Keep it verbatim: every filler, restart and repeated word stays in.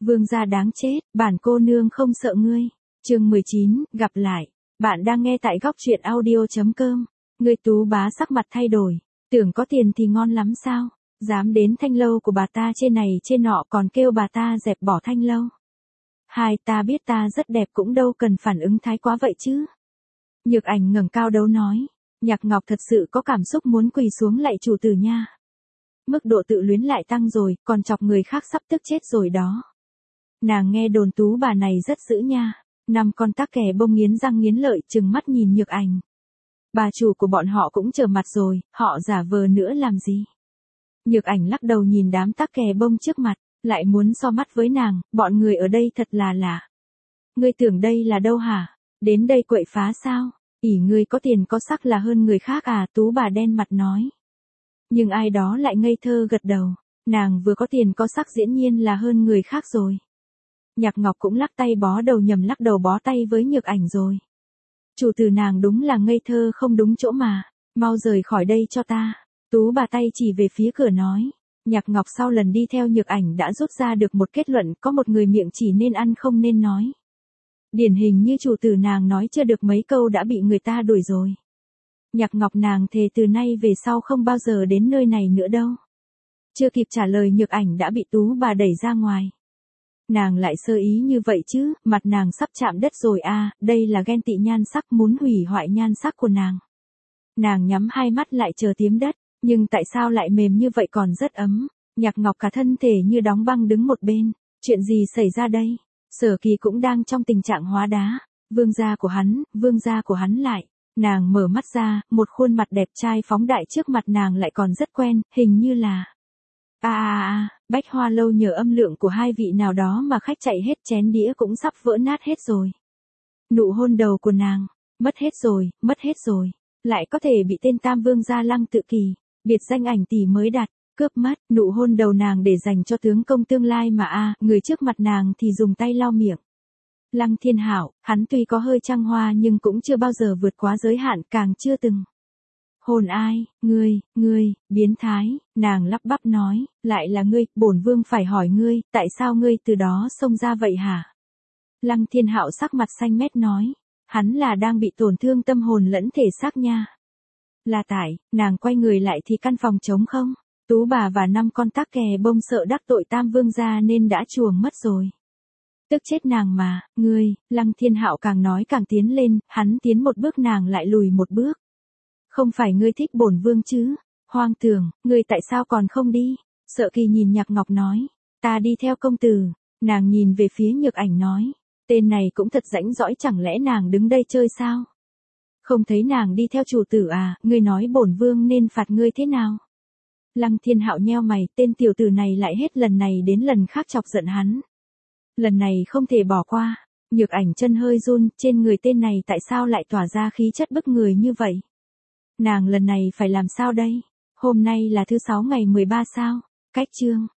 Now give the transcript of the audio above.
Vương gia đáng chết, bản cô nương không sợ ngươi. Chương mười chín, gặp lại. Bạn đang nghe tại góc truyện audio.com. Người Tú bá sắc mặt thay đổi. Tưởng có tiền thì ngon lắm sao? Dám đến thanh lâu của bà ta trên này trên nọ còn kêu bà ta dẹp bỏ thanh lâu. Hai ta biết ta rất đẹp cũng đâu cần phản ứng thái quá vậy chứ. Nhược Ảnh ngẩng cao đầu nói. Nhạc Ngọc thật sự có cảm xúc muốn quỳ xuống lạy chủ tử nha. Mức độ tự luyến lại tăng rồi, còn chọc người khác sắp tức chết rồi đó. Nàng nghe đồn Tú bà này rất dữ nha. Năm con tắc kè bông nghiến răng nghiến lợi trừng mắt nhìn Nhược Ảnh. Bà chủ của bọn họ cũng trở mặt rồi, họ giả vờ nữa làm gì? Nhược Ảnh lắc đầu nhìn đám tắc kè bông trước mặt, lại muốn so mắt với nàng, bọn người ở đây thật là lạ. Ngươi tưởng đây là đâu hả? Đến đây quậy phá sao? Ỷ ngươi có tiền có sắc là hơn người khác à? Tú bà đen mặt nói. Nhưng ai đó lại ngây thơ gật đầu, nàng vừa có tiền có sắc dĩ nhiên là hơn người khác rồi. Nhạc Ngọc cũng lắc tay bó đầu nhầm lắc đầu bó tay với Nhược Ảnh rồi. Chủ tử nàng đúng là ngây thơ không đúng chỗ mà, mau rời khỏi đây cho ta. Tú bà tay chỉ về phía cửa nói. Nhạc Ngọc sau lần đi theo Nhược Ảnh đã rút ra được một kết luận, có một người miệng chỉ nên ăn không nên nói. Điển hình như chủ tử nàng nói chưa được mấy câu đã bị người ta đuổi rồi. Nhạc Ngọc nàng thề từ nay về sau không bao giờ đến nơi này nữa đâu. Chưa kịp trả lời Nhược Ảnh đã bị Tú bà đẩy ra ngoài. Nàng lại sơ ý như vậy chứ, mặt nàng sắp chạm đất rồi à, đây là ghen tị nhan sắc muốn hủy hoại nhan sắc của nàng. Nàng nhắm hai mắt lại chờ tiếm đất, nhưng tại sao lại mềm như vậy còn rất ấm. Nhạc Ngọc cả thân thể như đóng băng đứng một bên, chuyện gì xảy ra đây? Sở Kỳ cũng đang trong tình trạng hóa đá, vương gia của hắn, vương gia của hắn lại. Nàng mở mắt ra, một khuôn mặt đẹp trai phóng đại trước mặt nàng lại còn rất quen, hình như là... À à à, Bách Hoa Lâu nhờ âm lượng của hai vị nào đó mà khách chạy hết chén đĩa cũng sắp vỡ nát hết rồi. Nụ hôn đầu của nàng, mất hết rồi, mất hết rồi. Lại có thể bị tên Tam Vương gia Lăng Tự Kỳ, biệt danh Ảnh tỷ mới đặt, cướp mất. Nụ hôn đầu nàng để dành cho tướng công tương lai mà a à, người trước mặt nàng thì dùng tay lau miệng. Lăng Thiên Hạo, hắn tuy có hơi trăng hoa nhưng cũng chưa bao giờ vượt quá giới hạn, càng chưa từng. Hồn ai, ngươi, ngươi, biến thái, nàng lắp bắp nói, lại là ngươi, bổn vương phải hỏi ngươi, tại sao ngươi từ đó xông ra vậy hả? Lăng Thiên Hạo sắc mặt xanh mét nói, hắn là đang bị tổn thương tâm hồn lẫn thể xác nha. Là tại, nàng quay người lại thì căn phòng trống không, Tú bà và năm con tắc kè bông sợ đắc tội Tam Vương gia nên đã chuồng mất rồi. Tức chết nàng mà, ngươi, Lăng Thiên Hạo càng nói càng tiến lên, hắn tiến một bước nàng lại lùi một bước. Không phải ngươi thích bổn vương chứ? Hoang tưởng, ngươi tại sao còn không đi? Sợ Kỳ nhìn Nhạc Ngọc nói, ta đi theo công tử. Nàng nhìn về phía Nhược Ảnh nói, tên này cũng thật rãnh rõi, chẳng lẽ nàng đứng đây chơi sao? Không thấy nàng đi theo chủ tử à, ngươi nói bổn vương nên phạt ngươi thế nào? Lăng Thiên Hạo nheo mày, tên tiểu tử này lại hết lần này đến lần khác chọc giận hắn. Lần này không thể bỏ qua. Nhược Ảnh chân hơi run, trên người tên này tại sao lại tỏa ra khí chất bức người như vậy? Nàng lần này phải làm sao đây? Hôm nay là thứ sáu ngày mười ba sao? Cách chương